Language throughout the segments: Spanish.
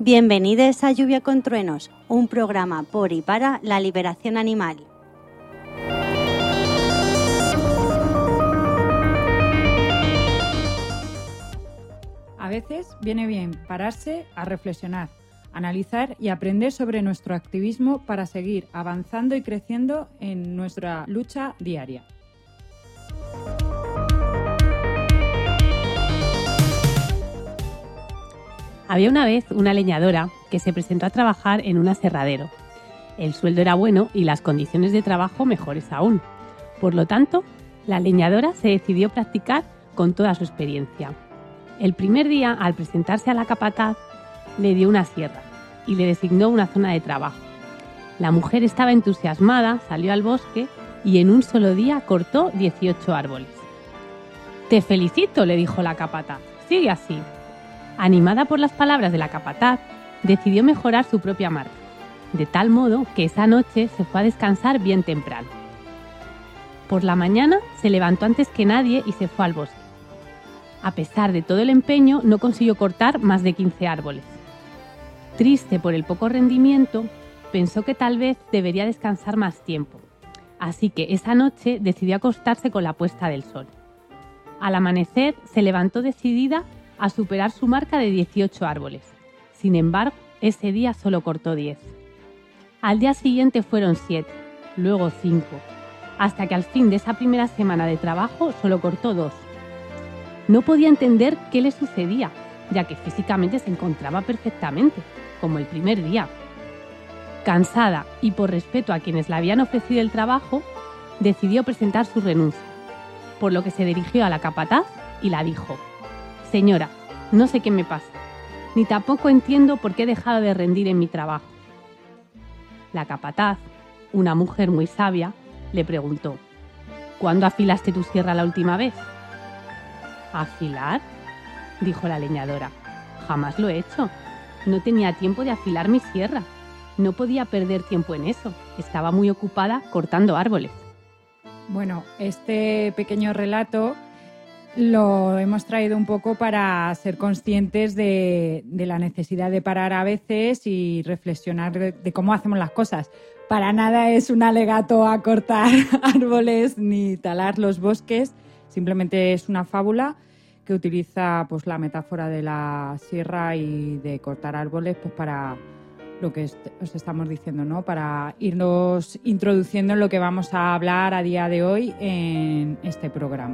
Bienvenidos a Lluvia con Truenos, un programa por y para la liberación animal. A veces viene bien pararse a reflexionar, analizar y aprender sobre nuestro activismo para seguir avanzando y creciendo en nuestra lucha diaria. Había una vez una leñadora que se presentó a trabajar en un aserradero. El sueldo era bueno y las condiciones de trabajo mejores aún. Por lo tanto, la leñadora se decidió practicar con toda su experiencia. El primer día, al presentarse a la capataz, le dio una sierra y le designó una zona de trabajo. La mujer estaba entusiasmada, salió al bosque y en un solo día cortó 18 árboles. «Te felicito», le dijo la capataz, «sigue así». Animada por las palabras de la capataz, decidió mejorar su propia marca, de tal modo que esa noche se fue a descansar bien temprano. Por la mañana se levantó antes que nadie y se fue al bosque. A pesar de todo el empeño, no consiguió cortar más de 15 árboles. Triste por el poco rendimiento, pensó que tal vez debería descansar más tiempo, así que esa noche decidió acostarse con la puesta del sol. Al amanecer se levantó decidida a superar su marca de 18 árboles. Sin embargo, ese día solo cortó 10. Al día siguiente fueron 7, luego 5, hasta que al fin de esa primera semana de trabajo solo cortó 2. No podía entender qué le sucedía, ya que físicamente se encontraba perfectamente, como el primer día. Cansada y por respeto a quienes le habían ofrecido el trabajo, decidió presentar su renuncia, por lo que se dirigió a la capataz y la dijo: «Señora, no sé qué me pasa, ni tampoco entiendo por qué he dejado de rendir en mi trabajo». La capataz, una mujer muy sabia, le preguntó: «¿Cuándo afilaste tu sierra la última vez?». «¿Afilar?», dijo la leñadora. «Jamás lo he hecho. No tenía tiempo de afilar mi sierra. No podía perder tiempo en eso. Estaba muy ocupada cortando árboles». Bueno, este pequeño relato lo hemos traído un poco para ser conscientes de la necesidad de parar a veces y reflexionar de cómo hacemos las cosas. Para nada es un alegato a cortar árboles ni talar los bosques, simplemente es una fábula que utiliza pues la metáfora de la sierra y de cortar árboles pues para lo que os estamos diciendo, ¿no? Para irnos introduciendo en lo que vamos a hablar a día de hoy en este programa.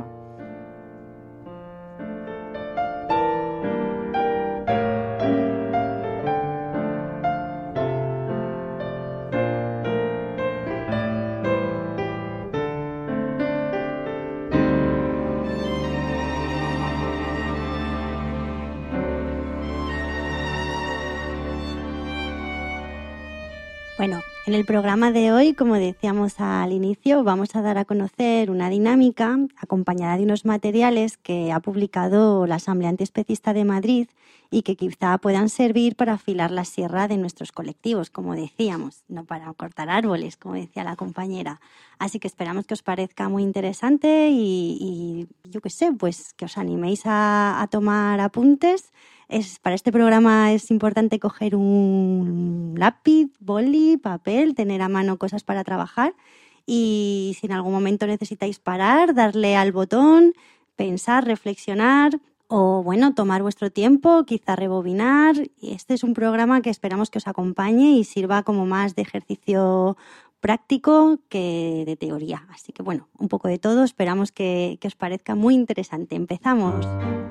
Bueno, en el programa de hoy, como decíamos al inicio, vamos a dar a conocer una dinámica acompañada de unos materiales que ha publicado la Asamblea Antiespecista de Madrid y que quizá puedan servir para afilar la sierra de nuestros colectivos, como decíamos, no para cortar árboles, como decía la compañera. Así que esperamos que os parezca muy interesante y yo qué sé, pues que os animéis a tomar apuntes. Para este programa es importante coger un lápiz, boli, papel, tener a mano cosas para trabajar y si en algún momento necesitáis parar, darle al botón, pensar, reflexionar o bueno, tomar vuestro tiempo, quizá rebobinar. Este es un programa que esperamos que os acompañe y sirva como más de ejercicio práctico que de teoría. Así que bueno, un poco de todo, esperamos que os parezca muy interesante. Empezamos.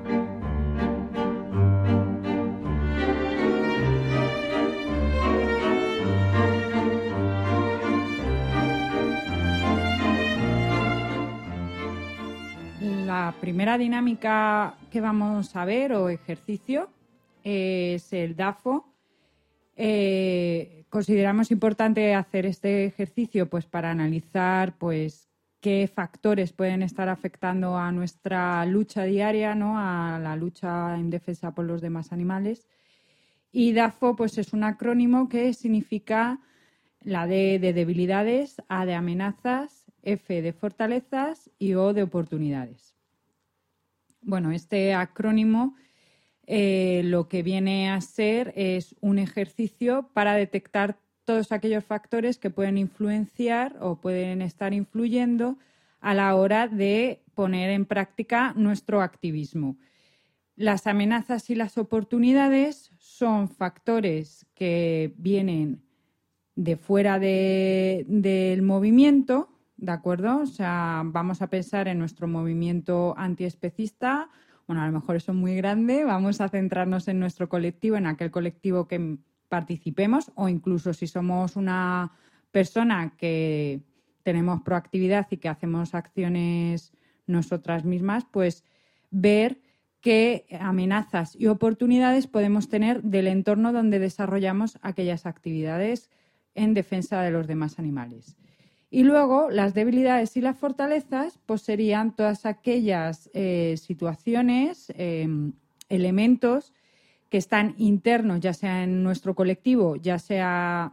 La primera dinámica que vamos a ver o ejercicio es el DAFO. Consideramos importante hacer este ejercicio pues, para analizar pues, qué factores pueden estar afectando a nuestra lucha diaria, ¿no? A la lucha en defensa por los demás animales. Y DAFO pues, es un acrónimo que significa la D de debilidades, A de amenazas, F de fortalezas y O de oportunidades. Bueno, este acrónimo lo que viene a ser es un ejercicio para detectar todos aquellos factores que pueden influenciar o pueden estar influyendo a la hora de poner en práctica nuestro activismo. Las amenazas y las oportunidades son factores que vienen de fuera del movimiento, ¿de acuerdo? O sea, vamos a pensar en nuestro movimiento antiespecista. Bueno, a lo mejor eso es muy grande. Vamos a centrarnos en nuestro colectivo, en aquel colectivo que participemos, o incluso si somos una persona que tenemos proactividad y que hacemos acciones nosotras mismas, pues ver qué amenazas y oportunidades podemos tener del entorno donde desarrollamos aquellas actividades en defensa de los demás animales. Y luego las debilidades y las fortalezas pues serían todas aquellas situaciones, elementos que están internos, ya sea en nuestro colectivo, ya sea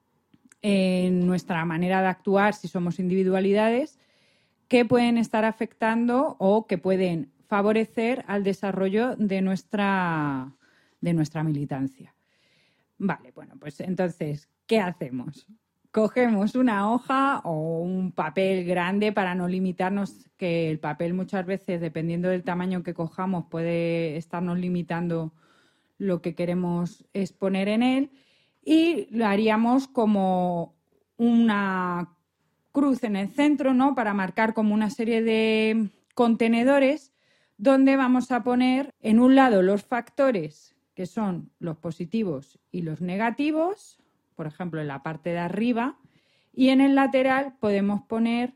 en nuestra manera de actuar si somos individualidades, que pueden estar afectando o que pueden favorecer al desarrollo de nuestra militancia. Vale, bueno, pues entonces, ¿qué hacemos? Cogemos una hoja o un papel grande para no limitarnos, que el papel muchas veces, dependiendo del tamaño que cojamos, puede estarnos limitando lo que queremos exponer en él, y lo haríamos como una cruz en el centro, ¿no? Para marcar como una serie de contenedores donde vamos a poner en un lado los factores que son los positivos y los negativos, por ejemplo, en la parte de arriba, y en el lateral podemos poner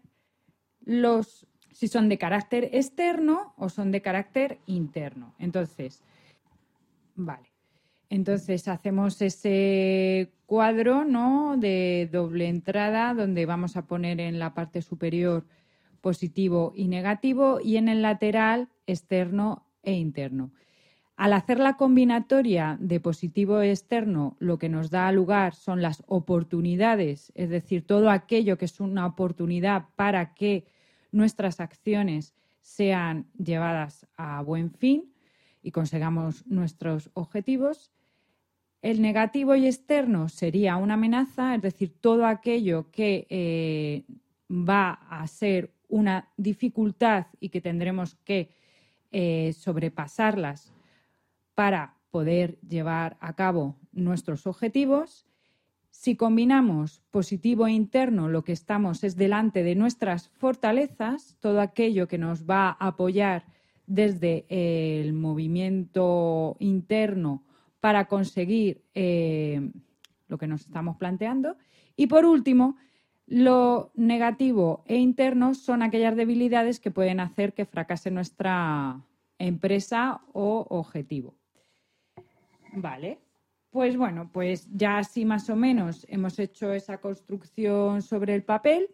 si son de carácter externo o son de carácter interno. Entonces, vale. Entonces hacemos ese cuadro, ¿no?, de doble entrada donde vamos a poner en la parte superior positivo y negativo y en el lateral externo e interno. Al hacer la combinatoria de positivo e externo, lo que nos da lugar son las oportunidades, es decir, todo aquello que es una oportunidad para que nuestras acciones sean llevadas a buen fin y consigamos nuestros objetivos. El negativo y externo sería una amenaza, es decir, todo aquello que va a ser una dificultad y que tendremos que sobrepasarlas para poder llevar a cabo nuestros objetivos. Si combinamos positivo e interno, lo que estamos es delante de nuestras fortalezas, todo aquello que nos va a apoyar desde el movimiento interno para conseguir lo que nos estamos planteando. Y por último, lo negativo e interno son aquellas debilidades que pueden hacer que fracase nuestra empresa o objetivo. Vale, pues bueno, pues ya así más o menos hemos hecho esa construcción sobre el papel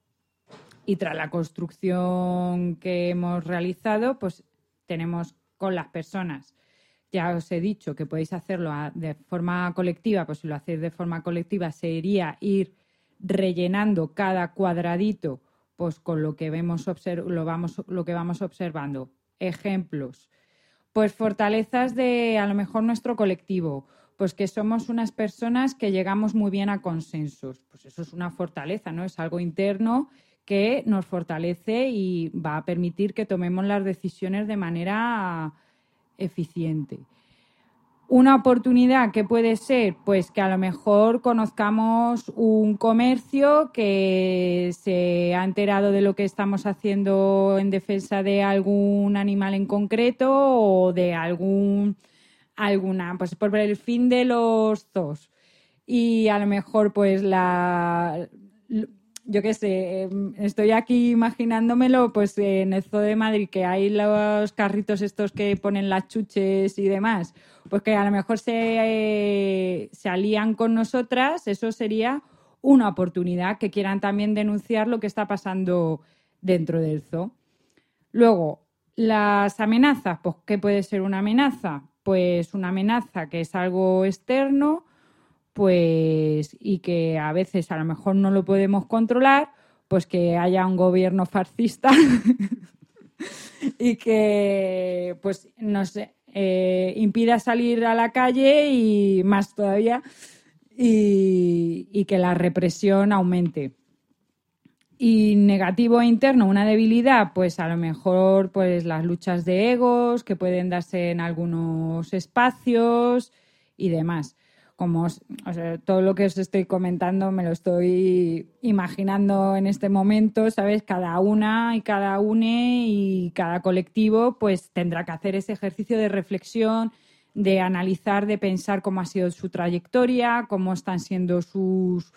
y tras la construcción que hemos realizado, pues tenemos con las personas. Ya os he dicho que podéis hacerlo de forma colectiva, pues si lo hacéis de forma colectiva sería ir rellenando cada cuadradito pues con lo que lo que vamos observando. Ejemplos. Pues fortalezas de a lo mejor nuestro colectivo, pues que somos unas personas que llegamos muy bien a consensos. Pues eso es una fortaleza, ¿no? Es algo interno que nos fortalece y va a permitir que tomemos las decisiones de manera eficiente. Una oportunidad que puede ser, pues que a lo mejor conozcamos un comercio que se ha enterado de lo que estamos haciendo en defensa de algún animal en concreto o de pues por el fin de los zoos. Y a lo mejor pues yo qué sé, estoy aquí imaginándomelo pues en el Zoo de Madrid, que hay los carritos estos que ponen las chuches y demás, pues que a lo mejor se alían con nosotras. Eso sería una oportunidad, que quieran también denunciar lo que está pasando dentro del zoo. Luego, las amenazas, pues ¿qué puede ser una amenaza? Pues una amenaza que es algo externo, pues y que a veces a lo mejor no lo podemos controlar, pues que haya un gobierno fascista y que pues nos impida salir a la calle y más todavía, y que la represión aumente. Y negativo e interno, una debilidad, pues a lo mejor pues las luchas de egos que pueden darse en algunos espacios y demás. Como o sea, todo lo que os estoy comentando me lo estoy imaginando en este momento, ¿sabes? Cada una y cada une y cada colectivo pues tendrá que hacer ese ejercicio de reflexión, de analizar, de pensar cómo ha sido su trayectoria, cómo están siendo sus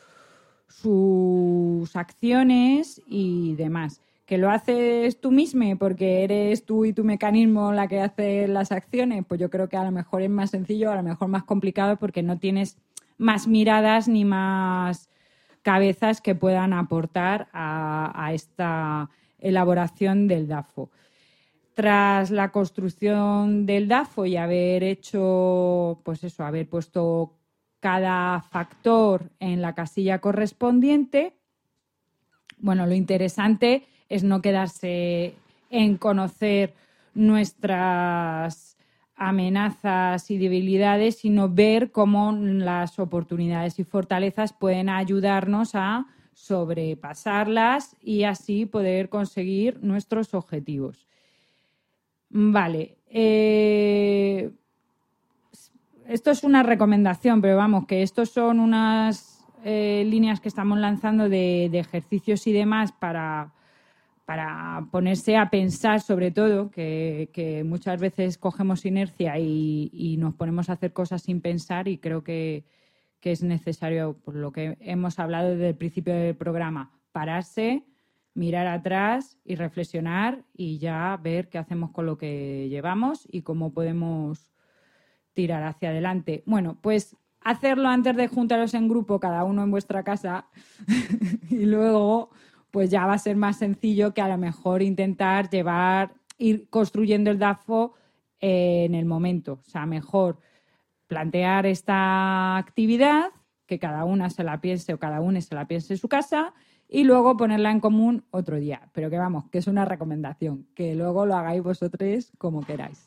acciones y demás. ¿Que lo haces tú mismo porque eres tú y tu mecanismo la que hace las acciones? Pues yo creo que a lo mejor es más sencillo, a lo mejor más complicado porque no tienes más miradas ni más cabezas que puedan aportar a esta elaboración del DAFO. Tras la construcción del DAFO y haber hecho, pues eso, haber puesto cada factor en la casilla correspondiente, bueno, lo interesante es no quedarse en conocer nuestras amenazas y debilidades, sino ver cómo las oportunidades y fortalezas pueden ayudarnos a sobrepasarlas y así poder conseguir nuestros objetivos. Vale. Esto es una recomendación, pero vamos, que estos son unas líneas que estamos lanzando de ejercicios y demás para ponerse a pensar, sobre todo, que muchas veces cogemos inercia y nos ponemos a hacer cosas sin pensar, y creo que es necesario, por lo que hemos hablado desde el principio del programa, pararse, mirar atrás y reflexionar y ya ver qué hacemos con lo que llevamos y cómo podemos tirar hacia adelante. Bueno, pues hacerlo antes de juntaros en grupo, cada uno en vuestra casa, y luego pues ya va a ser más sencillo que a lo mejor intentar ir construyendo el DAFO en el momento. O sea, mejor plantear esta actividad, que cada una se la piense o cada uno se la piense en su casa, y luego ponerla en común otro día. Pero que vamos, que es una recomendación, que luego lo hagáis vosotros como queráis.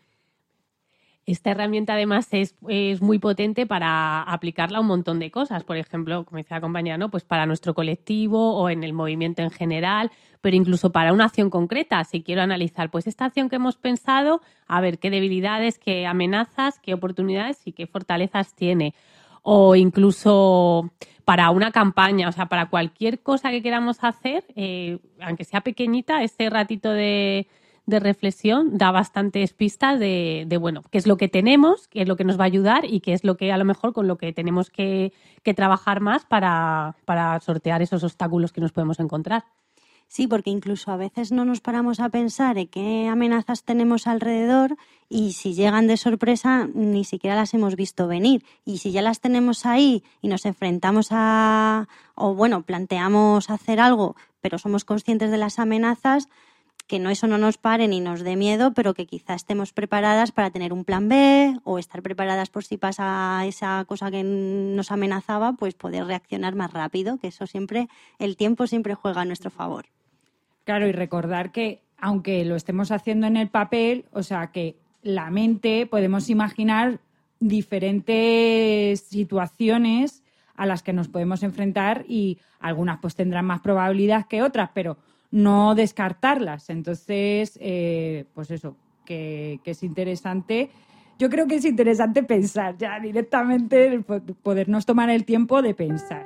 Esta herramienta además es muy potente para aplicarla a un montón de cosas. Por ejemplo, como decía la compañera, ¿no? Pues para nuestro colectivo o en el movimiento en general, pero incluso para una acción concreta. Si quiero analizar pues esta acción que hemos pensado, a ver qué debilidades, qué amenazas, qué oportunidades y qué fortalezas tiene. O incluso para una campaña, o sea, para cualquier cosa que queramos hacer, aunque sea pequeñita, este ratito de reflexión da bastantes pistas de bueno, qué es lo que tenemos, qué es lo que nos va a ayudar y qué es lo que a lo mejor con lo que tenemos que trabajar más para sortear esos obstáculos que nos podemos encontrar. Sí, porque incluso a veces no nos paramos a pensar en qué amenazas tenemos alrededor y si llegan de sorpresa ni siquiera las hemos visto venir. Y si ya las tenemos ahí y nos enfrentamos planteamos hacer algo, pero somos conscientes de las amenazas, que eso no nos pare ni nos dé miedo, pero que quizá estemos preparadas para tener un plan B o estar preparadas por si pasa esa cosa que nos amenazaba, pues poder reaccionar más rápido, que eso siempre, el tiempo siempre juega a nuestro favor. Claro, y recordar que aunque lo estemos haciendo en el papel, o sea, que la mente podemos imaginar diferentes situaciones a las que nos podemos enfrentar y algunas pues tendrán más probabilidad que otras, pero no descartarlas. Entonces, pues eso, que es interesante. Yo creo que es interesante pensar ya directamente, podernos tomar el tiempo de pensar.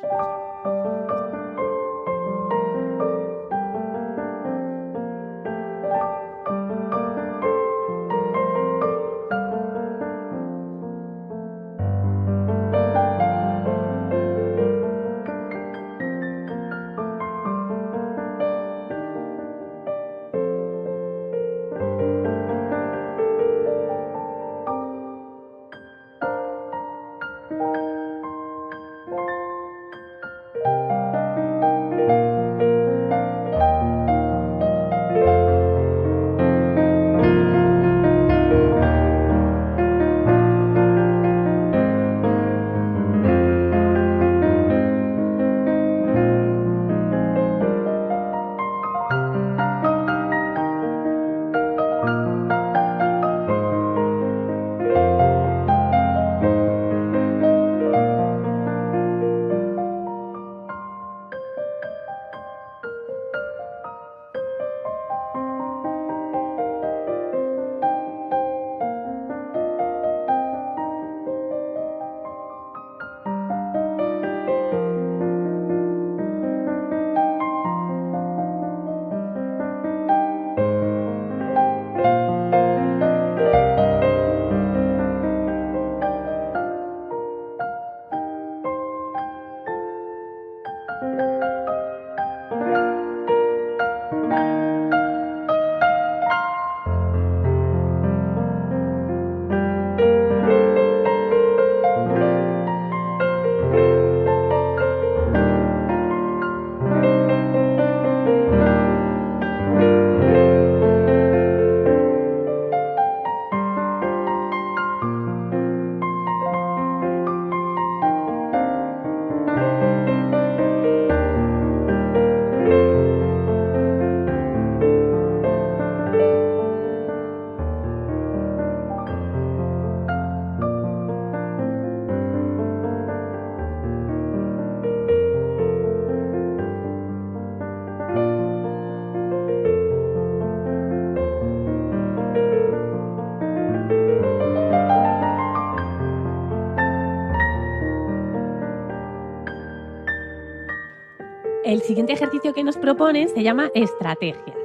el siguiente ejercicio que nos propone se llama estrategias.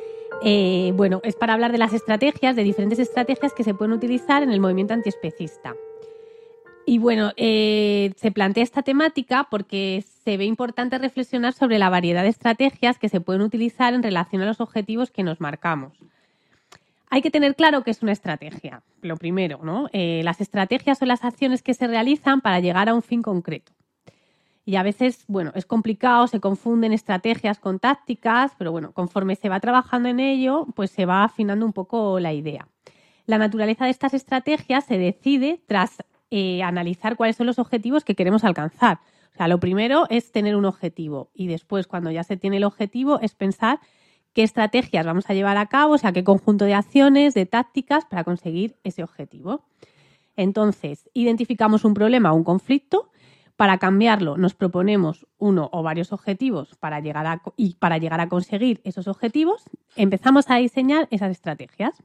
Es para hablar de las estrategias, de diferentes estrategias que se pueden utilizar en el movimiento antiespecista. Y se plantea esta temática porque se ve importante reflexionar sobre la variedad de estrategias que se pueden utilizar en relación a los objetivos que nos marcamos. Hay que tener claro qué es una estrategia, lo primero, ¿no? Las estrategias son las acciones que se realizan para llegar a un fin concreto. Y a veces, es complicado, se confunden estrategias con tácticas, pero conforme se va trabajando en ello, pues se va afinando un poco la idea. La naturaleza de estas estrategias se decide tras analizar cuáles son los objetivos que queremos alcanzar. O sea, lo primero es tener un objetivo y después, cuando ya se tiene el objetivo, es pensar qué estrategias vamos a llevar a cabo, o sea, qué conjunto de acciones, de tácticas para conseguir ese objetivo. Entonces, identificamos un problema o un conflicto. Para cambiarlo, nos proponemos uno o varios objetivos para llegar a conseguir esos objetivos, empezamos a diseñar esas estrategias.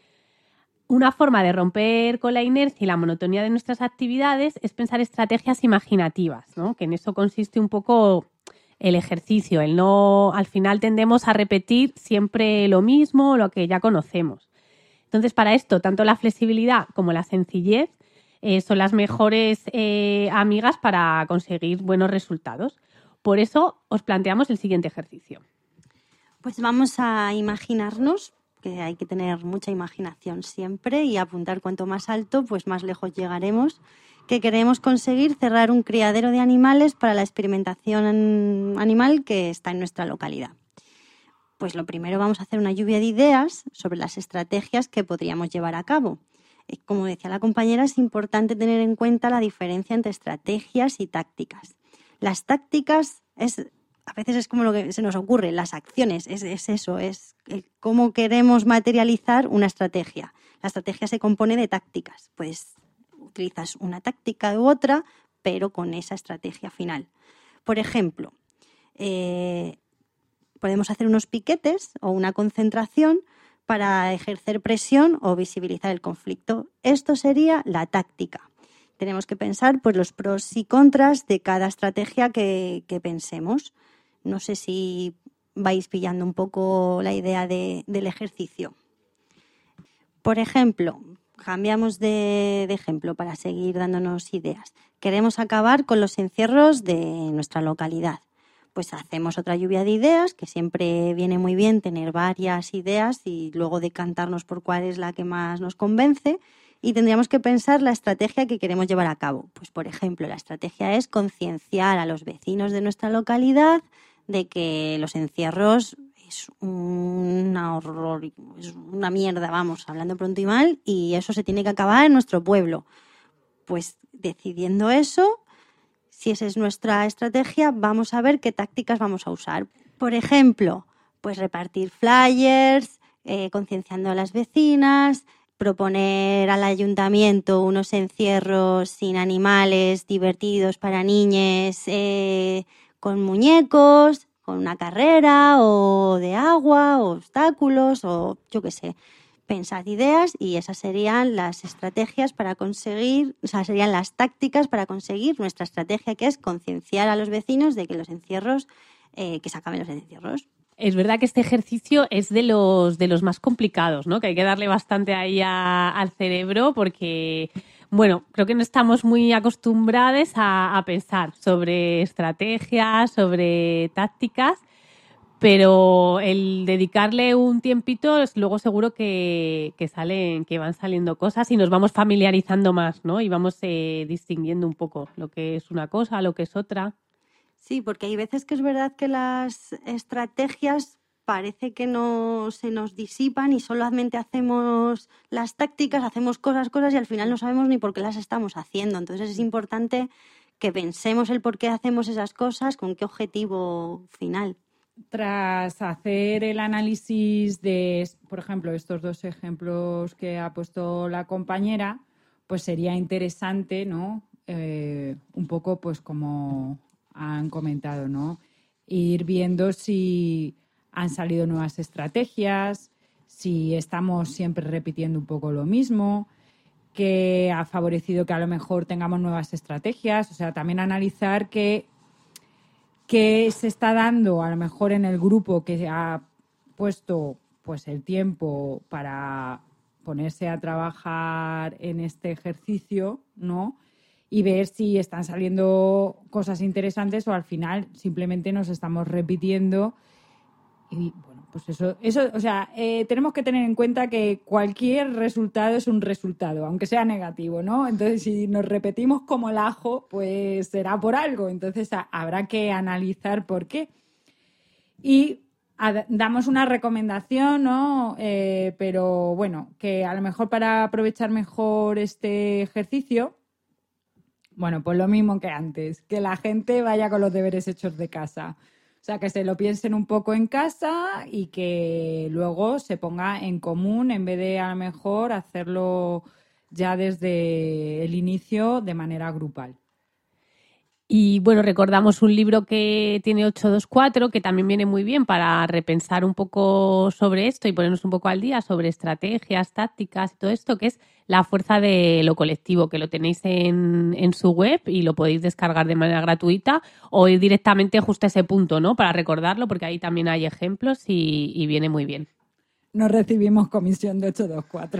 Una forma de romper con la inercia y la monotonía de nuestras actividades es pensar estrategias imaginativas, ¿no? Que en eso consiste un poco el ejercicio. Al final tendemos a repetir siempre lo mismo, lo que ya conocemos. Entonces, para esto, tanto la flexibilidad como la sencillez son las mejores amigas para conseguir buenos resultados. Por eso os planteamos el siguiente ejercicio. Pues vamos a imaginarnos, que hay que tener mucha imaginación siempre y apuntar cuanto más alto, pues más lejos llegaremos, que queremos conseguir cerrar un criadero de animales para la experimentación animal que está en nuestra localidad. Pues lo primero vamos a hacer una lluvia de ideas sobre las estrategias que podríamos llevar a cabo. Como decía la compañera, es importante tener en cuenta la diferencia entre estrategias y tácticas. Las tácticas a veces es como lo que se nos ocurre, las acciones, es eso, es cómo queremos materializar una estrategia. La estrategia se compone de tácticas, pues utilizas una táctica u otra, pero con esa estrategia final. Por ejemplo, podemos hacer unos piquetes o una concentración para ejercer presión o visibilizar el conflicto. Esto sería la táctica. Tenemos que pensar pues, los pros y contras de cada estrategia que pensemos. No sé si vais pillando un poco la idea del ejercicio. Por ejemplo, cambiamos de ejemplo para seguir dándonos ideas. Queremos acabar con los encierros de nuestra localidad. Pues hacemos otra lluvia de ideas, que siempre viene muy bien tener varias ideas y luego decantarnos por cuál es la que más nos convence, y tendríamos que pensar la estrategia que queremos llevar a cabo. Pues, por ejemplo, la estrategia es concienciar a los vecinos de nuestra localidad de que los encierros es un horror, es una mierda, hablando pronto y mal, y eso se tiene que acabar en nuestro pueblo. Pues decidiendo eso, si esa es nuestra estrategia, vamos a ver qué tácticas vamos a usar. Por ejemplo, pues repartir flyers, concienciando a las vecinas, proponer al ayuntamiento unos encierros sin animales divertidos para niñes, con muñecos, con una carrera o de agua, o obstáculos, o yo qué sé. Pensad ideas y esas serían las estrategias para conseguir, serían las tácticas para conseguir nuestra estrategia, que es concienciar a los vecinos de que los encierros, que se acaben los encierros. Es verdad que este ejercicio es de los más complicados, ¿no? Que hay que darle bastante ahí al cerebro porque, creo que no estamos muy acostumbrados a pensar sobre estrategias, sobre tácticas. Pero el dedicarle un tiempito, luego seguro que van saliendo cosas y nos vamos familiarizando más, ¿no? Y vamos distinguiendo un poco lo que es una cosa, lo que es otra. Sí, porque hay veces que es verdad que las estrategias parece que no se nos disipan y solamente hacemos las tácticas, hacemos cosas y al final no sabemos ni por qué las estamos haciendo. Entonces es importante que pensemos el por qué hacemos esas cosas, con qué objetivo final. Tras hacer el análisis de, por ejemplo, estos dos ejemplos que ha puesto la compañera, pues sería interesante, ¿no? Un poco, pues como han comentado, ¿no? Ir viendo si han salido nuevas estrategias, si estamos siempre repitiendo un poco lo mismo, que ha favorecido que a lo mejor tengamos nuevas estrategias. O sea, también analizar que qué se está dando a lo mejor en el grupo que ha puesto pues el tiempo para ponerse a trabajar en este ejercicio, ¿no? Y ver si están saliendo cosas interesantes o al final simplemente nos estamos repitiendo. Y bueno, pues eso, o sea, tenemos que tener en cuenta que cualquier resultado es un resultado, aunque sea negativo, ¿no? Entonces, si nos repetimos como el ajo, pues será por algo. Entonces, habrá que analizar por qué. Y damos una recomendación, ¿no? Pero bueno, que a lo mejor para aprovechar mejor este ejercicio, bueno, pues lo mismo que antes, que la gente vaya con los deberes hechos de casa. O sea, que se lo piensen un poco en casa y que luego se ponga en común en vez de a lo mejor hacerlo ya desde el inicio de manera grupal. Y bueno, recordamos un libro que tiene 824, que también viene muy bien para repensar un poco sobre esto y ponernos un poco al día sobre estrategias, tácticas y todo esto, que es La fuerza de lo colectivo, que lo tenéis en su web y lo podéis descargar de manera gratuita o ir directamente justo a ese punto, ¿no? Para recordarlo, porque ahí también hay ejemplos y viene muy bien. No recibimos comisión de 824.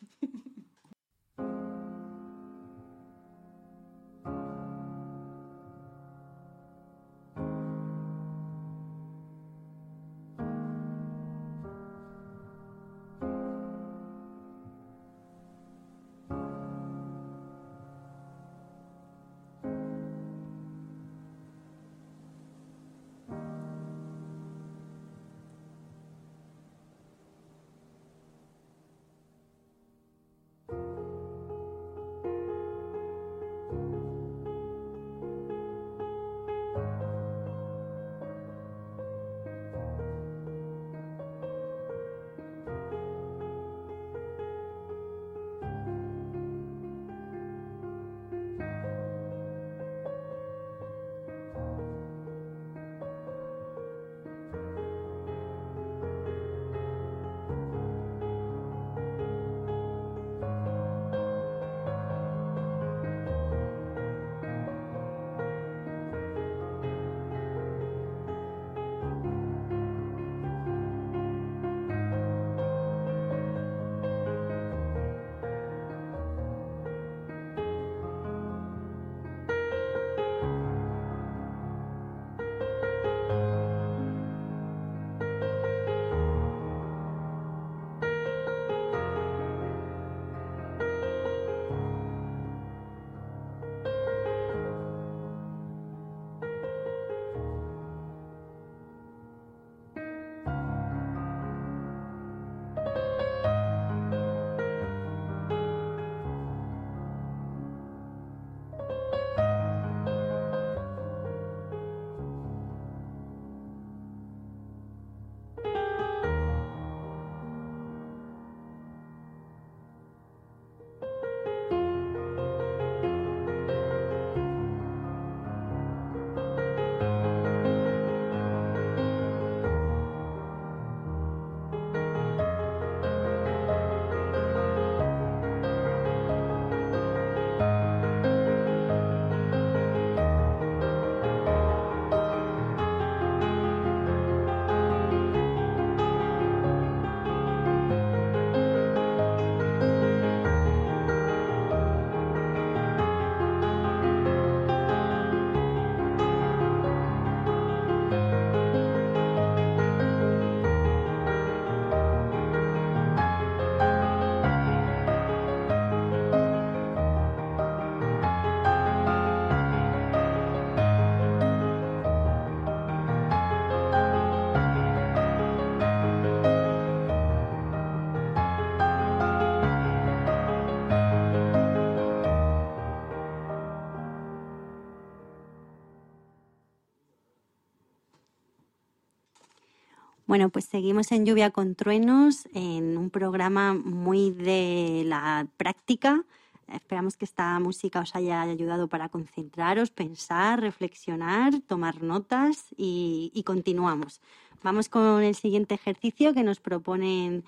Bueno, pues seguimos en Lluvia con Truenos, en un programa muy de la práctica. Esperamos que esta música os haya ayudado para concentraros, pensar, reflexionar, tomar notas y continuamos. Vamos con el siguiente ejercicio que nos proponen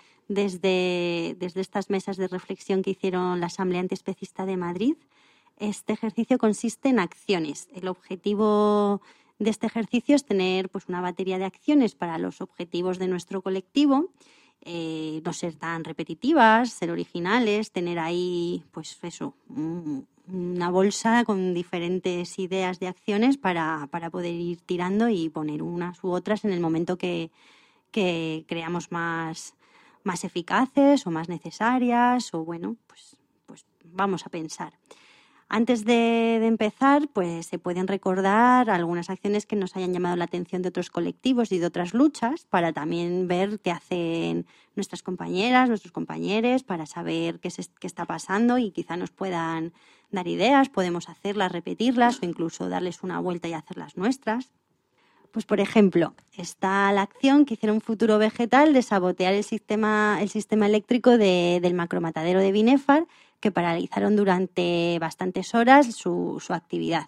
desde estas mesas de reflexión que hicieron la Asamblea Antiespecista de Madrid. Este ejercicio consiste en acciones. El objetivo de este ejercicio es tener pues una batería de acciones para los objetivos de nuestro colectivo, no ser tan repetitivas, ser originales, tener ahí pues eso, una bolsa con diferentes ideas de acciones para poder ir tirando y poner unas u otras en el momento que creamos más eficaces o más necesarias, o bueno, pues vamos a pensar. Antes de empezar, pues se pueden recordar algunas acciones que nos hayan llamado la atención de otros colectivos y de otras luchas, para también ver qué hacen nuestras compañeras, nuestros compañeros, para saber qué está pasando y quizá nos puedan dar ideas. Podemos hacerlas, repetirlas o incluso darles una vuelta y hacerlas nuestras. Pues, por ejemplo, está la acción que hicieron Futuro Vegetal de sabotear el sistema eléctrico del macromatadero de Binefar, que paralizaron durante bastantes horas su actividad.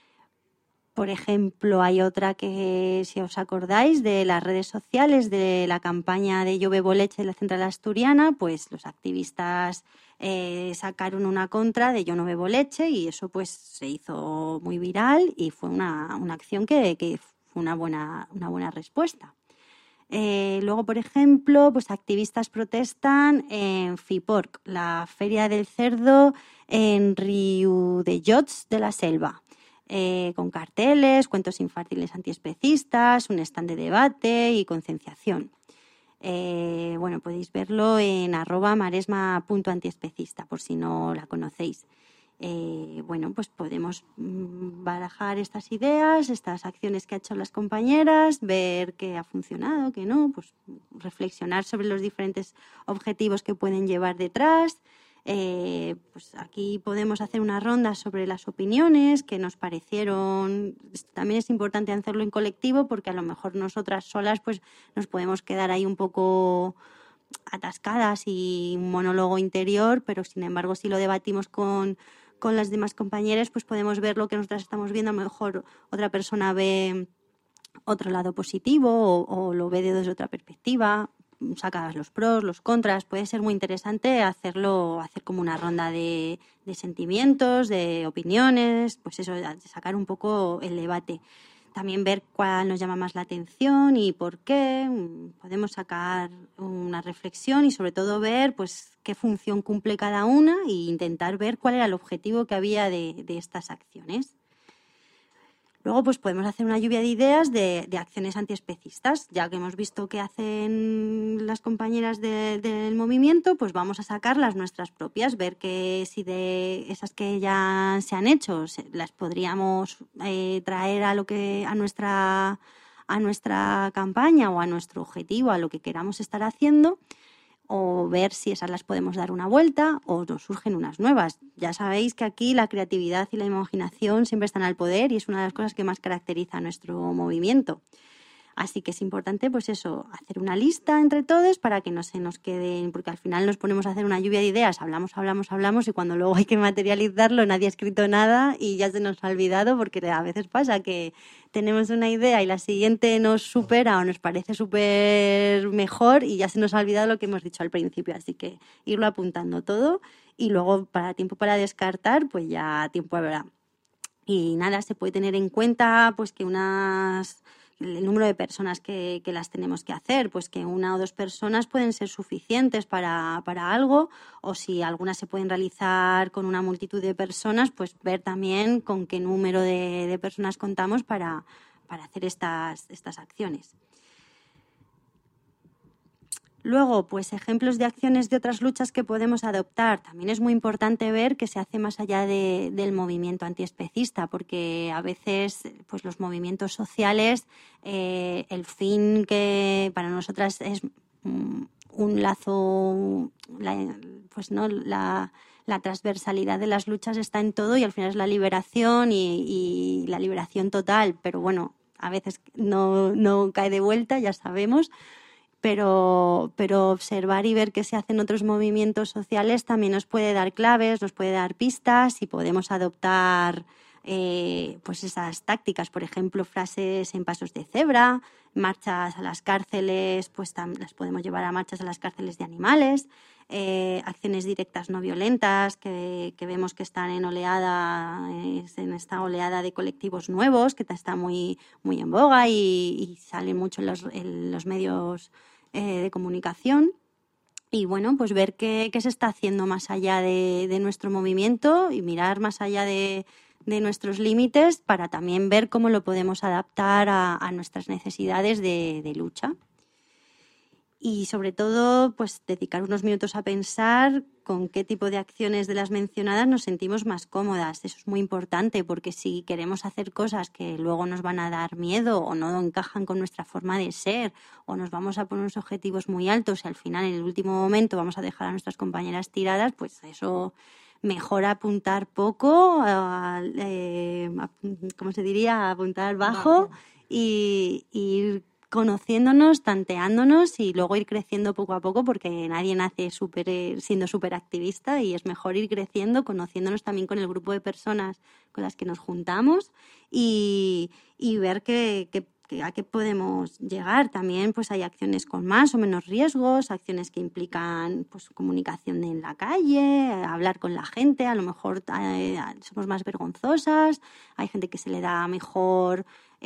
Por ejemplo, hay otra que, si os acordáis, de las redes sociales, de la campaña de Yo bebo leche de la Central Asturiana, pues los activistas sacaron una contra de Yo no bebo leche, y eso pues se hizo muy viral y fue una acción que fue una buena respuesta. Luego, por ejemplo, pues activistas protestan en FIPORC, la Feria del Cerdo en Riudellots de la Selva, con carteles, cuentos infantiles antiespecistas, un stand de debate y concienciación. Bueno, podéis verlo en @maresma.antiespecista, por si no la conocéis. Bueno, pues podemos barajar estas ideas, estas acciones que ha hecho las compañeras, ver qué ha funcionado, qué no, pues reflexionar sobre los diferentes objetivos que pueden llevar detrás. Pues aquí podemos hacer una ronda sobre las opiniones que nos parecieron. También es importante hacerlo en colectivo, porque a lo mejor nosotras solas pues nos podemos quedar ahí un poco atascadas y un monólogo interior, pero sin embargo si lo debatimos con las demás compañeras, pues podemos ver lo que nosotras estamos viendo. A lo mejor otra persona ve otro lado positivo o lo ve desde otra perspectiva, sacas los pros, los contras. Puede ser muy interesante hacer como una ronda de sentimientos, de opiniones, pues eso, de sacar un poco el debate. También ver cuál nos llama más la atención y por qué. Podemos sacar una reflexión y sobre todo ver pues qué función cumple cada una e intentar ver cuál era el objetivo que había de estas acciones. Luego pues podemos hacer una lluvia de ideas de acciones antiespecistas. Ya que hemos visto qué hacen las compañeras del movimiento, pues vamos a sacar las nuestras propias, ver que si de esas que ya se han hecho las podríamos traer a nuestra campaña o a nuestro objetivo, a lo que queramos estar haciendo, o ver si esas las podemos dar una vuelta o nos surgen unas nuevas. Ya sabéis que aquí la creatividad y la imaginación siempre están al poder y es una de las cosas que más caracteriza a nuestro movimiento. Así que es importante, pues eso, hacer una lista entre todos para que no se nos queden, porque al final nos ponemos a hacer una lluvia de ideas, hablamos y cuando luego hay que materializarlo nadie ha escrito nada y ya se nos ha olvidado, porque a veces pasa que tenemos una idea y la siguiente nos supera o nos parece súper mejor y ya se nos ha olvidado lo que hemos dicho al principio. Así que irlo apuntando todo y luego para tiempo para descartar, pues ya tiempo habrá. Y nada, se puede tener en cuenta pues que el número de personas que las tenemos que hacer, pues que 1 o 2 personas pueden ser suficientes para algo, o si algunas se pueden realizar con una multitud de personas, pues ver también con qué número de personas contamos para hacer estas acciones. Luego, pues ejemplos de acciones de otras luchas que podemos adoptar. También es muy importante ver qué se hace más allá del movimiento antiespecista, porque a veces pues los movimientos sociales, el fin que para nosotras es un lazo, la transversalidad de las luchas está en todo y al final es la liberación y la liberación total, pero bueno, a veces no cae de vuelta, ya sabemos. Pero observar y ver qué se hace en otros movimientos sociales también nos puede dar claves, nos puede dar pistas y podemos adoptar pues esas tácticas, por ejemplo, frases en pasos de cebra, marchas a las cárceles, pues las podemos llevar a marchas a las cárceles de animales, acciones directas no violentas que vemos que están en esta oleada de colectivos nuevos que está muy, muy en boga y salen mucho en los medios de comunicación. Y bueno, pues ver qué se está haciendo más allá de nuestro movimiento y mirar más allá de nuestros límites para también ver cómo lo podemos adaptar a nuestras necesidades de lucha. Y sobre todo, pues dedicar unos minutos a pensar con qué tipo de acciones de las mencionadas nos sentimos más cómodas. Eso es muy importante porque si queremos hacer cosas que luego nos van a dar miedo o no encajan con nuestra forma de ser o nos vamos a poner unos objetivos muy altos y al final en el último momento vamos a dejar a nuestras compañeras tiradas, pues eso mejor apuntar poco, ¿cómo se diría? Apuntar bajo y ir conociéndonos, tanteándonos y luego ir creciendo poco a poco porque nadie nace siendo súper activista y es mejor ir creciendo, conociéndonos también con el grupo de personas con las que nos juntamos y ver a qué podemos llegar. También pues hay acciones con más o menos riesgos, acciones que implican pues comunicación en la calle, hablar con la gente, a lo mejor somos más vergonzosas, hay gente que se le da mejor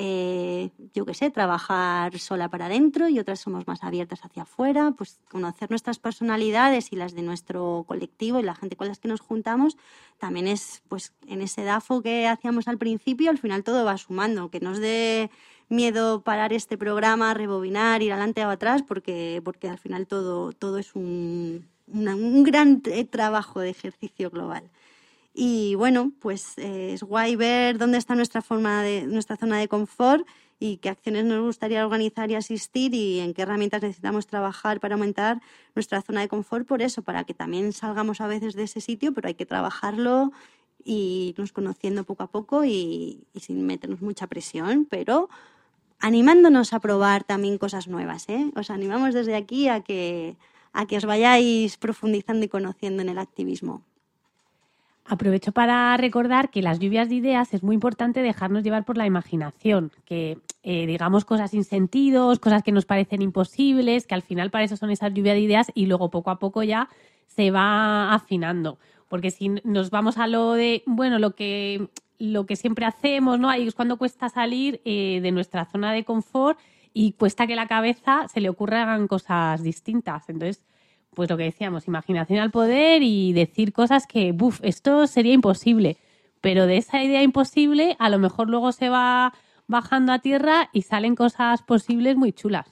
trabajar sola para adentro y otras somos más abiertas hacia afuera. Pues conocer nuestras personalidades y las de nuestro colectivo y la gente con las que nos juntamos también es, pues en ese DAFO que hacíamos al principio, al final todo va sumando, que nos dé miedo parar este programa, rebobinar, ir adelante o atrás, porque al final todo es un gran trabajo de ejercicio global. Y bueno, pues es guay ver dónde está nuestra zona de confort y qué acciones nos gustaría organizar y asistir y en qué herramientas necesitamos trabajar para aumentar nuestra zona de confort, por eso, para que también salgamos a veces de ese sitio, pero hay que trabajarlo y irnos conociendo poco a poco y sin meternos mucha presión, pero animándonos a probar también cosas nuevas, ¿eh? Os animamos desde aquí a que os vayáis profundizando y conociendo en el activismo. Aprovecho para recordar que las lluvias de ideas es muy importante dejarnos llevar por la imaginación, que digamos cosas sin sentidos, cosas que nos parecen imposibles, que al final para eso son esas lluvias de ideas y luego poco a poco ya se va afinando. Porque si nos vamos a lo de, bueno, lo que siempre hacemos, ¿no? Ahí es cuando cuesta salir de nuestra zona de confort y cuesta que la cabeza se le ocurran cosas distintas. Entonces, pues lo que decíamos, imaginación al poder y decir cosas que, esto sería imposible. Pero de esa idea imposible, a lo mejor luego se va bajando a tierra y salen cosas posibles muy chulas.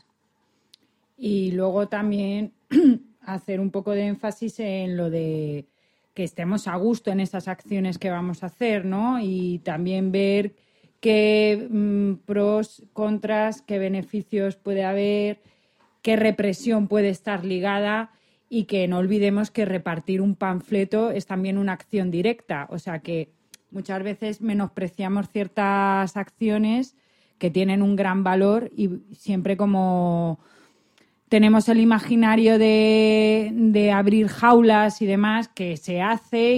Y luego también hacer un poco de énfasis en lo de que estemos a gusto en esas acciones que vamos a hacer, ¿no? Y también ver qué pros, contras, qué beneficios puede haber, qué represión puede estar ligada y que no olvidemos que repartir un panfleto es también una acción directa. O sea que muchas veces menospreciamos ciertas acciones que tienen un gran valor y siempre como tenemos el imaginario de abrir jaulas y demás, que se hace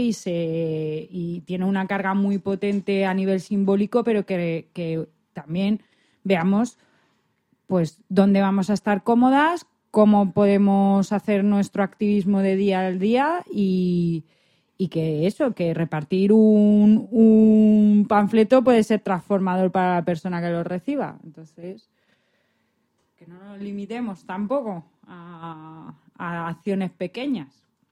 y tiene una carga muy potente a nivel simbólico, pero que también veamos pues dónde vamos a estar cómodas, cómo podemos hacer nuestro activismo de día al día y que repartir un panfleto puede ser transformador para la persona que lo reciba. Entonces, que no nos limitemos tampoco a acciones pequeñas.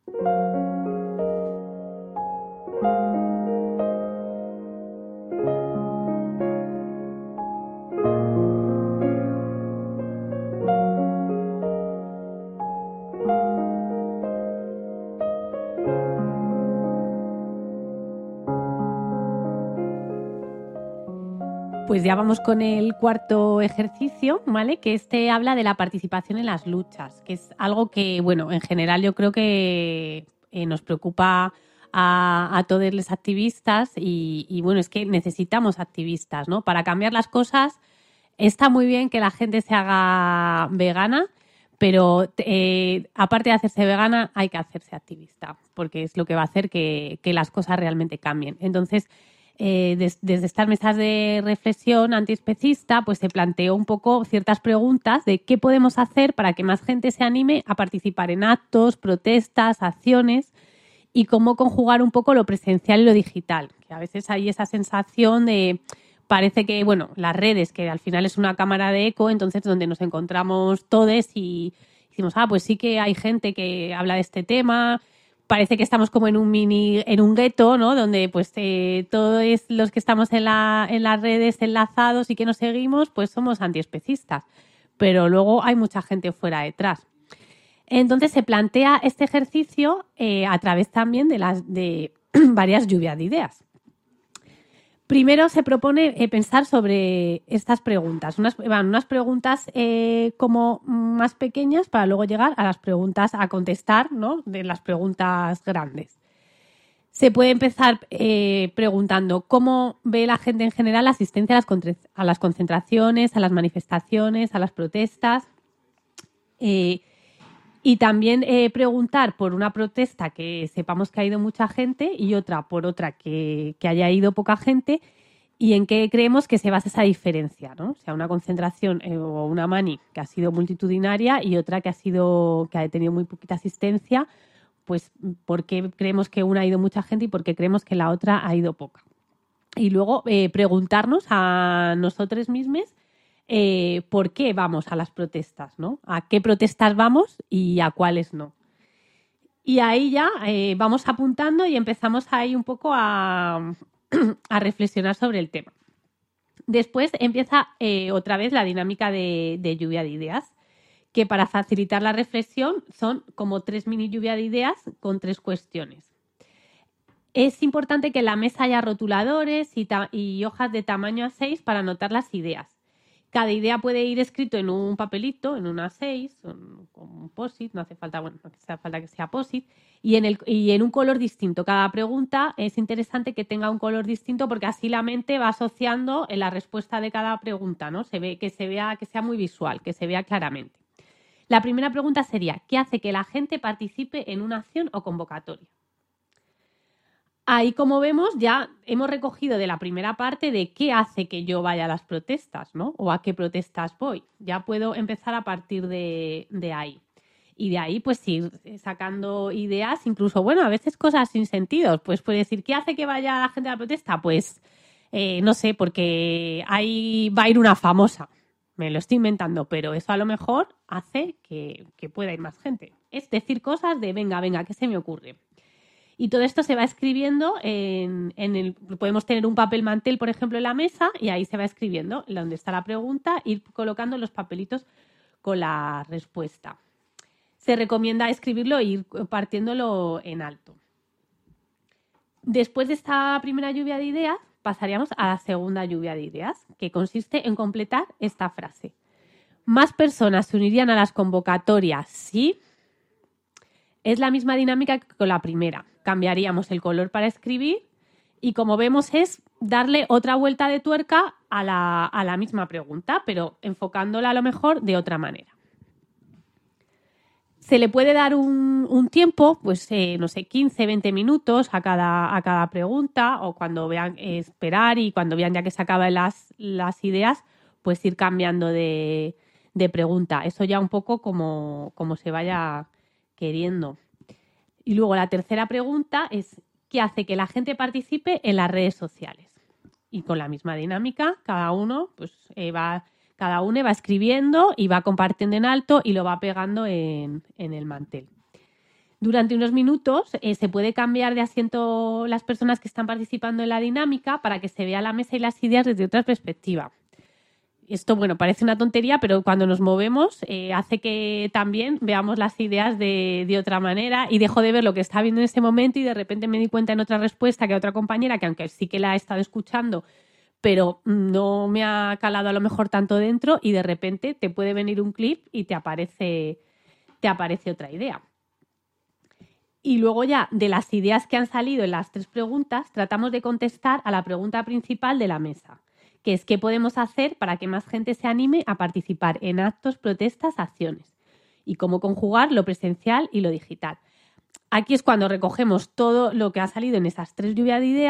Pues ya vamos con el cuarto ejercicio, ¿vale? Que habla de la participación en las luchas, que es algo que, bueno, en general yo creo que nos preocupa a todos los activistas y bueno, es que necesitamos activistas, ¿no? Para cambiar las cosas está muy bien que la gente se haga vegana, pero aparte de hacerse vegana hay que hacerse activista, porque es lo que va a hacer que las cosas realmente cambien. Entonces, desde estas mesas de reflexión antiespecista, pues se planteó un poco ciertas preguntas de qué podemos hacer para que más gente se anime a participar en actos, protestas, acciones y cómo conjugar un poco lo presencial y lo digital. Que a veces hay esa sensación de, parece que, bueno, las redes, que al final es una cámara de eco, entonces donde nos encontramos todos y decimos, pues sí que hay gente que habla de este tema. Parece que estamos como en un gueto, ¿no? Donde pues todos los que estamos en las redes enlazados y que nos seguimos, pues somos antiespecistas. Pero luego hay mucha gente fuera detrás. Entonces se plantea este ejercicio a través también de varias lluvias de ideas. Primero se propone pensar sobre estas preguntas, unas preguntas como más pequeñas para luego llegar a las preguntas a contestar, ¿no? De las preguntas grandes. Se puede empezar preguntando cómo ve la gente en general la asistencia a las concentraciones, a las manifestaciones, a las protestas. Y también preguntar por una protesta que sepamos que ha ido mucha gente y otra por otra que haya ido poca gente y en qué creemos que se basa esa diferencia, ¿no? O sea, una concentración o una mani que ha sido multitudinaria y otra que ha tenido muy poquita asistencia, pues por qué creemos que una ha ido mucha gente y por qué creemos que la otra ha ido poca. Y luego preguntarnos a nosotros mismos por qué vamos a las protestas, ¿no? A qué protestas vamos y a cuáles no. Y ahí ya vamos apuntando y empezamos ahí un poco a reflexionar sobre el tema. Después empieza otra vez la dinámica de lluvia de ideas, que para facilitar la reflexión son como 3 mini lluvia de ideas con 3 cuestiones. Es importante que en la mesa haya rotuladores y hojas de tamaño A6 para anotar las ideas. Cada idea puede ir escrito en un papelito, en un A6, con un post-it, no hace falta que sea post-it, y en un color distinto. Cada pregunta es interesante que tenga un color distinto porque así la mente va asociando en la respuesta de cada pregunta, ¿no? Que sea muy visual, que se vea claramente. La primera pregunta sería, ¿qué hace que la gente participe en una acción o convocatoria? Ahí, como vemos, ya hemos recogido de la primera parte de qué hace que yo vaya a las protestas, ¿no? O a qué protestas voy. Ya puedo empezar a partir de ahí. Y de ahí, pues, ir sacando ideas, incluso, bueno, a veces cosas sin sentido. Pues puede decir, ¿qué hace que vaya la gente a la protesta? Pues, no sé, porque ahí va a ir una famosa. Me lo estoy inventando, pero eso a lo mejor hace que pueda ir más gente. Es decir cosas de, venga, ¿qué se me ocurre? Y todo esto se va escribiendo podemos tener un papel mantel, por ejemplo, en la mesa y ahí se va escribiendo donde está la pregunta, ir colocando los papelitos con la respuesta. Se recomienda escribirlo e ir partiéndolo en alto. Después de esta primera lluvia de ideas, pasaríamos a la segunda lluvia de ideas, que consiste en completar esta frase. Más personas se unirían a las convocatorias si... Es la misma dinámica que con la primera. Cambiaríamos el color para escribir y, como vemos, es darle otra vuelta de tuerca a la misma pregunta, pero enfocándola a lo mejor de otra manera. Se le puede dar un tiempo, pues no sé, 15, 20 minutos a cada pregunta o cuando vean esperar y cuando vean ya que se acaban las ideas, pues ir cambiando de pregunta. Eso ya un poco como se vaya queriendo. Y luego la tercera pregunta es ¿qué hace que la gente participe en las redes sociales? Y con la misma dinámica, cada uno va escribiendo y va compartiendo en alto y lo va pegando en el mantel. Durante unos minutos se puede cambiar de asiento las personas que están participando en la dinámica para que se vea la mesa y las ideas desde otra perspectiva. Esto, bueno, parece una tontería, pero cuando nos movemos hace que también veamos las ideas de otra manera y dejo de ver lo que estaba viendo en ese momento y de repente me di cuenta en otra respuesta que otra compañera, que aunque sí que la he estado escuchando, pero no me ha calado a lo mejor tanto dentro y de repente te puede venir un clip y te aparece otra idea. Y luego ya de las ideas que han salido en las 3 preguntas, tratamos de contestar a la pregunta principal de la mesa, que es ¿qué podemos hacer para que más gente se anime a participar en actos, protestas, acciones? Y cómo conjugar lo presencial y lo digital. Aquí es cuando recogemos todo lo que ha salido en esas 3 lluvias de ideas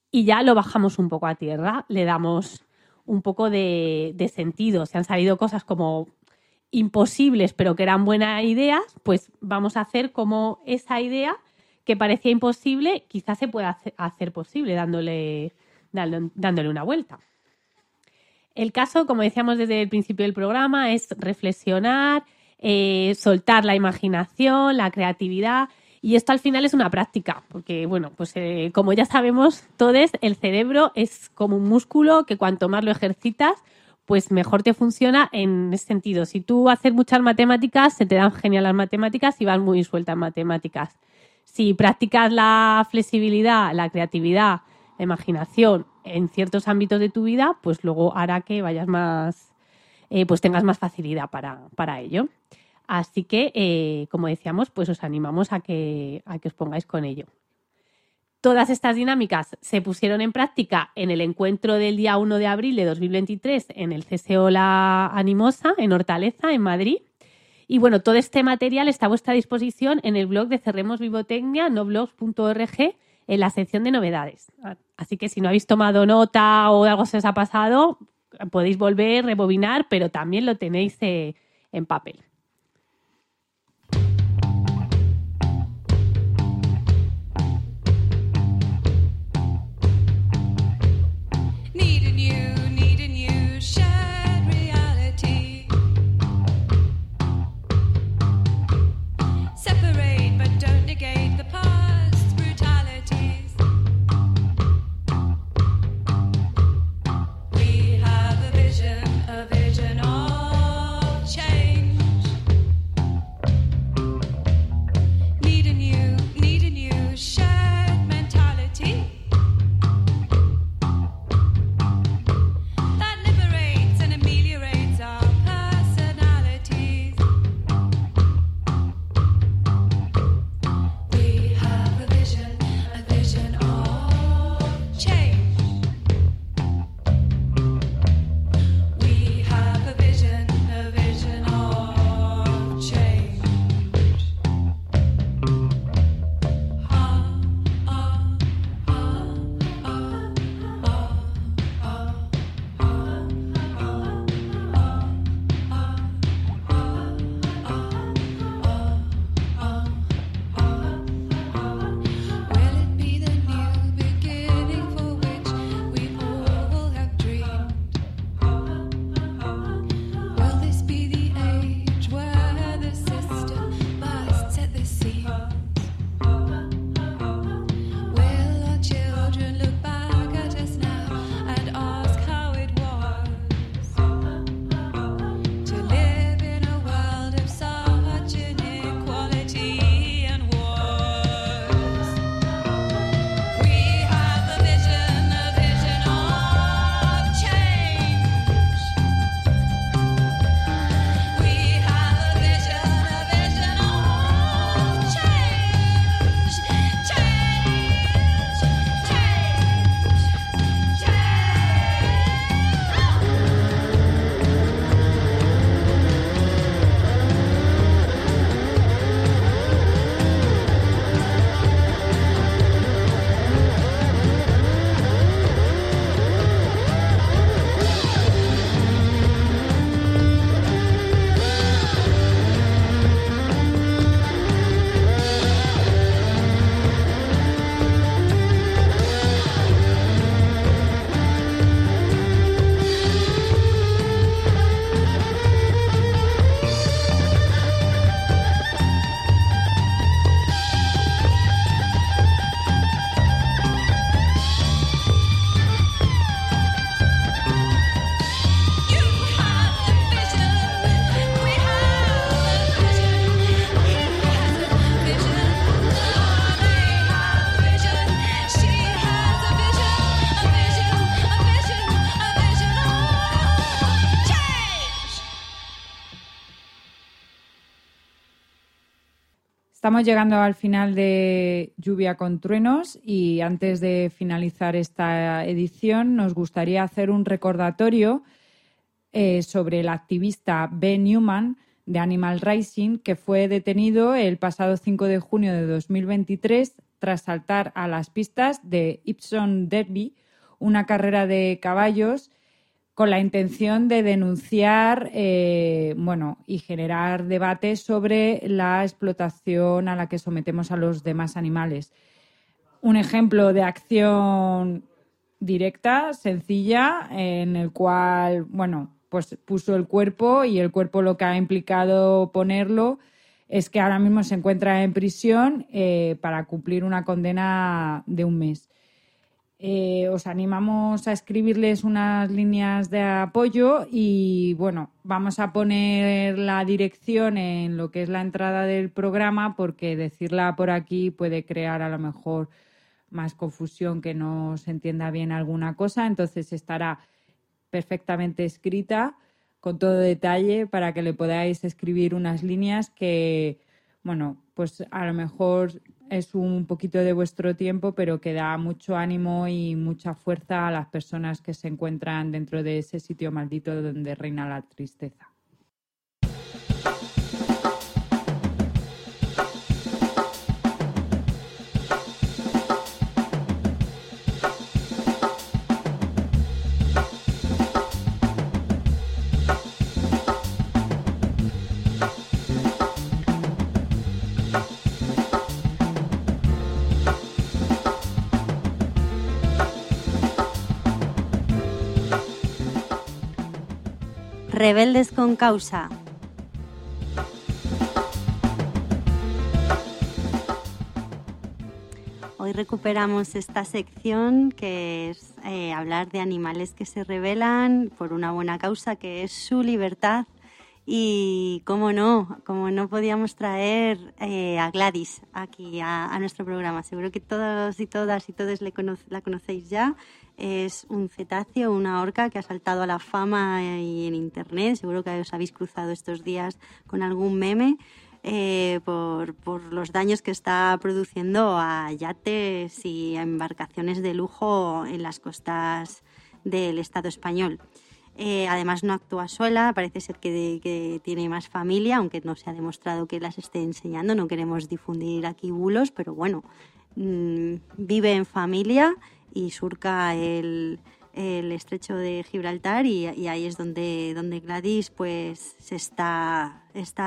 y ya lo bajamos un poco a tierra, le damos un poco de sentido. Si han salido cosas como imposibles pero que eran buenas ideas, pues vamos a hacer como esa idea que parecía imposible quizás se pueda hacer posible dándole una vuelta. El caso, como decíamos desde el principio del programa, es reflexionar, soltar la imaginación, la creatividad. Y esto al final es una práctica, porque, bueno, pues como ya sabemos todos, el cerebro es como un músculo que cuanto más lo ejercitas, pues mejor te funciona en ese sentido. Si tú haces muchas matemáticas, se te dan genial las matemáticas y vas muy suelta en matemáticas. Si practicas la flexibilidad, la creatividad, la imaginación en ciertos ámbitos de tu vida, pues luego hará que vayas más, pues tengas más facilidad para ello. Así que, como decíamos, pues os animamos a que os pongáis con ello. Todas estas dinámicas se pusieron en práctica en el encuentro del día 1 de abril de 2023 en el CSO La Animosa, en Hortaleza, en Madrid. Y bueno, todo este material está a vuestra disposición en el blog de Cerremos Vivotecnia, noblogs.org, en la sección de novedades. Así que si no habéis tomado nota o algo se os ha pasado, podéis volver, rebobinar, pero también lo tenéis en papel. Estamos llegando al final de Lluvia con Truenos y antes de finalizar esta edición nos gustaría hacer un recordatorio sobre el activista Ben Newman de Animal Rising, que fue detenido el pasado 5 de junio de 2023 tras saltar a las pistas de Epsom Derby, una carrera de caballos, con la intención de denunciar y generar debates sobre la explotación a la que sometemos a los demás animales. Un ejemplo de acción directa, sencilla, en el cual, pues puso el cuerpo, y el cuerpo lo que ha implicado ponerlo es que ahora mismo se encuentra en prisión para cumplir una condena de 1 mes. Os animamos a escribirles unas líneas de apoyo y, vamos a poner la dirección en lo que es la entrada del programa, porque decirla por aquí puede crear a lo mejor más confusión, que no se entienda bien alguna cosa. Entonces estará perfectamente escrita con todo detalle para que le podáis escribir unas líneas que, pues a lo mejor es un poquito de vuestro tiempo, pero que da mucho ánimo y mucha fuerza a las personas que se encuentran dentro de ese sitio maldito donde reina la tristeza. Rebeldes con causa. Hoy recuperamos esta sección que es hablar de animales que se rebelan por una buena causa, que es su libertad. Y como no podíamos traer a Gladys aquí a nuestro programa. Seguro que todos y todas la conocéis ya. Es un cetáceo, una orca que ha saltado a la fama y en internet. Seguro que os habéis cruzado estos días con algún meme por los daños que está produciendo a yates y a embarcaciones de lujo en las costas del Estado español. Además no actúa sola, parece ser que tiene más familia, aunque no se ha demostrado que las esté enseñando. No queremos difundir aquí bulos, pero vive en familia y surca el estrecho de Gibraltar, y ahí es donde Gladys pues se está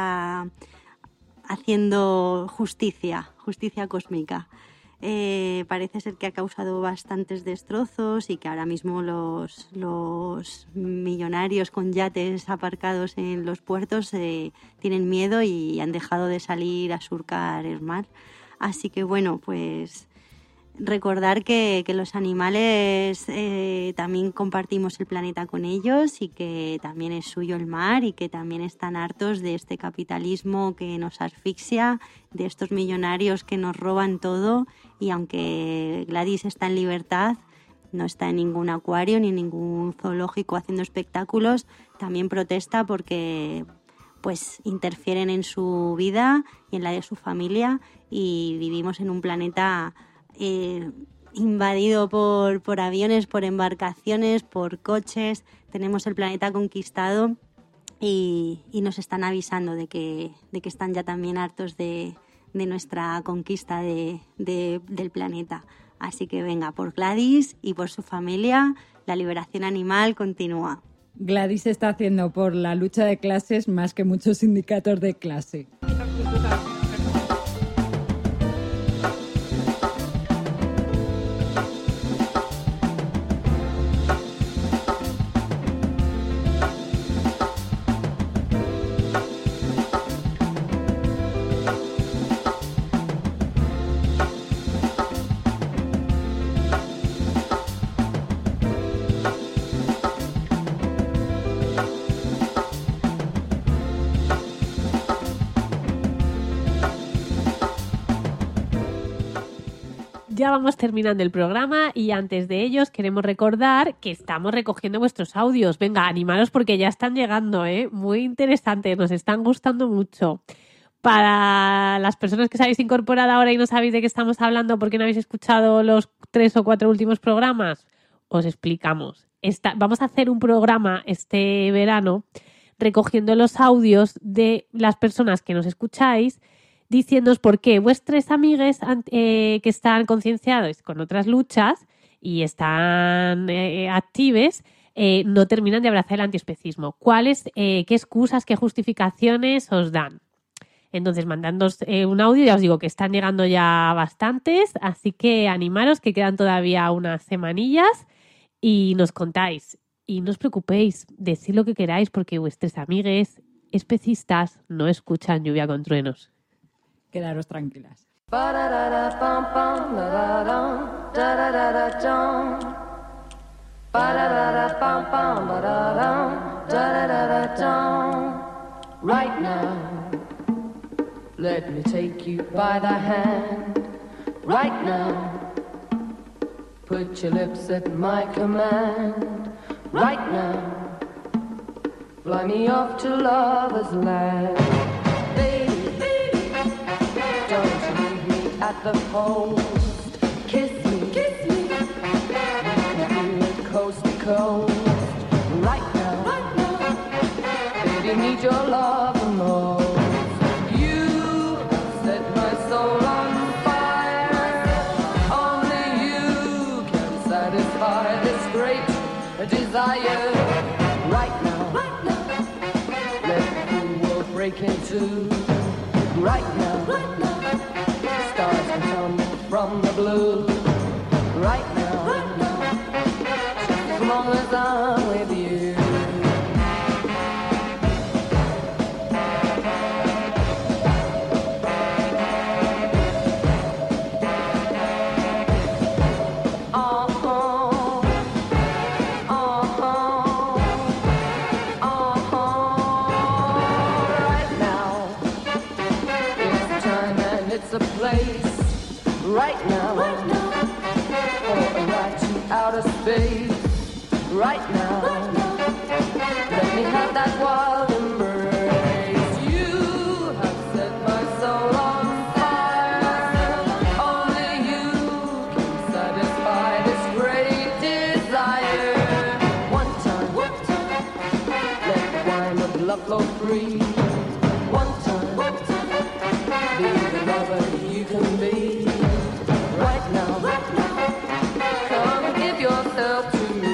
haciendo justicia cósmica. Parece ser que ha causado bastantes destrozos y que ahora mismo los millonarios con yates aparcados en los puertos tienen miedo y han dejado de salir a surcar el mar. Así que pues recordar que los animales también compartimos el planeta con ellos, y que también es suyo el mar, y que también están hartos de este capitalismo que nos asfixia, de estos millonarios que nos roban todo. Y aunque Gladys está en libertad, no está en ningún acuario ni en ningún zoológico haciendo espectáculos, también protesta porque pues interfieren en su vida y en la de su familia, y vivimos en un planeta invadido por aviones, por embarcaciones, por coches. Tenemos el planeta conquistado y nos están avisando de que están ya también hartos de nuestra conquista del planeta. Así que venga, por Gladys y por su familia, la liberación animal continúa. Gladys está haciendo por la lucha de clases más que muchos sindicatos de clase. Ya vamos terminando el programa, y antes de ellos queremos recordar que estamos recogiendo vuestros audios. Venga, animaros porque ya están llegando, muy interesantes, nos están gustando mucho. Para las personas que os habéis incorporado ahora y no sabéis de qué estamos hablando porque no habéis escuchado los 3 o 4 últimos programas, os explicamos. Vamos a hacer un programa este verano recogiendo los audios de las personas que nos escucháis diciéndoos por qué vuestros amigues que están concienciados con otras luchas y están actives no terminan de abrazar el antiespecismo. ¿Qué excusas, qué justificaciones os dan? Entonces, mandándoos un audio, ya os digo que están llegando ya bastantes, así que animaros, que quedan todavía unas semanillas y nos contáis. Y no os preocupéis, decid lo que queráis porque vuestros amigues especistas no escuchan Lluvia con Truenos. Quedaros tranquilas. Right now, let me take you by the hand. Right now, put your lips at my command. Right now, fly me off to lover's land. Baby, don't you leave me at the post. Kiss me, feel it coast to coast. Right now, baby, need your love the most. You set my soul on fire. Only you can satisfy this great desire. Right now, let the world break in two. Right now, stars can tumble from the blue. Right now, just as long as I'm with you. Right now, for a ride to outer space. Right now, let me have that wild embrace. You have set my soul on fire. Only you can satisfy this great desire. One time, let the wine of love flow free. One time, be the lover you can be. Right now, come give yourself to me.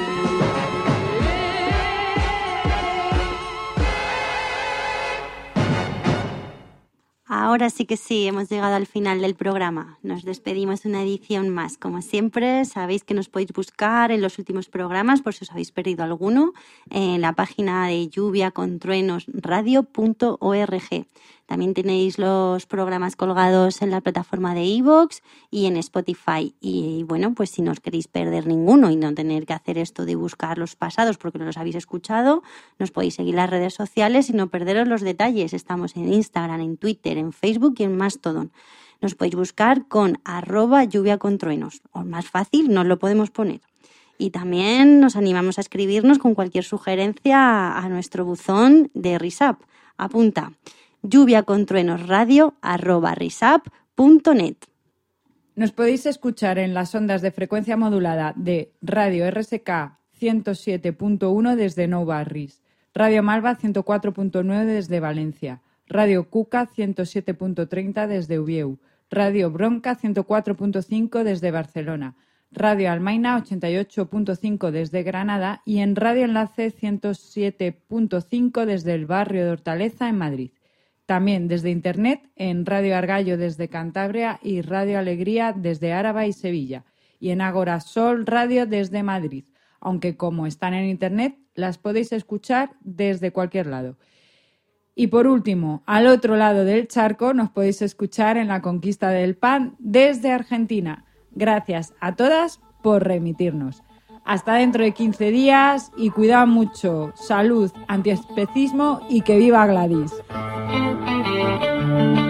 Ahora sí que sí, hemos llegado al final del programa. Nos despedimos de una edición más. Como siempre, sabéis que nos podéis buscar en los últimos programas, por si os habéis perdido alguno, en la página de lluviacontruenosradio.org. También tenéis los programas colgados en la plataforma de iVoox y en Spotify. Y bueno, pues si no os queréis perder ninguno y no tener que hacer esto de buscar los pasados porque no los habéis escuchado, nos podéis seguir en las redes sociales y no perderos los detalles. Estamos en Instagram, en Twitter, en Facebook y en Mastodon. Nos podéis buscar con @lluviacontruenos. O más fácil, nos lo podemos poner. Y también nos animamos a escribirnos con cualquier sugerencia a nuestro buzón de RISAP. Apunta: lluviacontruenosradio@risap.net. Nos podéis escuchar en las ondas de frecuencia modulada de Radio RSK 107.1 desde Nou Barris, Radio Malva 104.9 desde Valencia, Radio Cuca 107.30 desde Uvieu, Radio Bronca 104.5 desde Barcelona, Radio Almaina 88.5 desde Granada y en Radio Enlace 107.5 desde el barrio de Hortaleza en Madrid. También desde Internet en Radio Argallo desde Cantabria y Radio Alegría desde Áraba y Sevilla. Y en Agora Sol Radio desde Madrid, aunque como están en Internet las podéis escuchar desde cualquier lado. Y por último, al otro lado del charco nos podéis escuchar en La Conquista del Pan desde Argentina. Gracias a todas por remitirnos. Hasta dentro de 15 días y cuidad mucho. Salud, antiespecismo y que viva Gladys.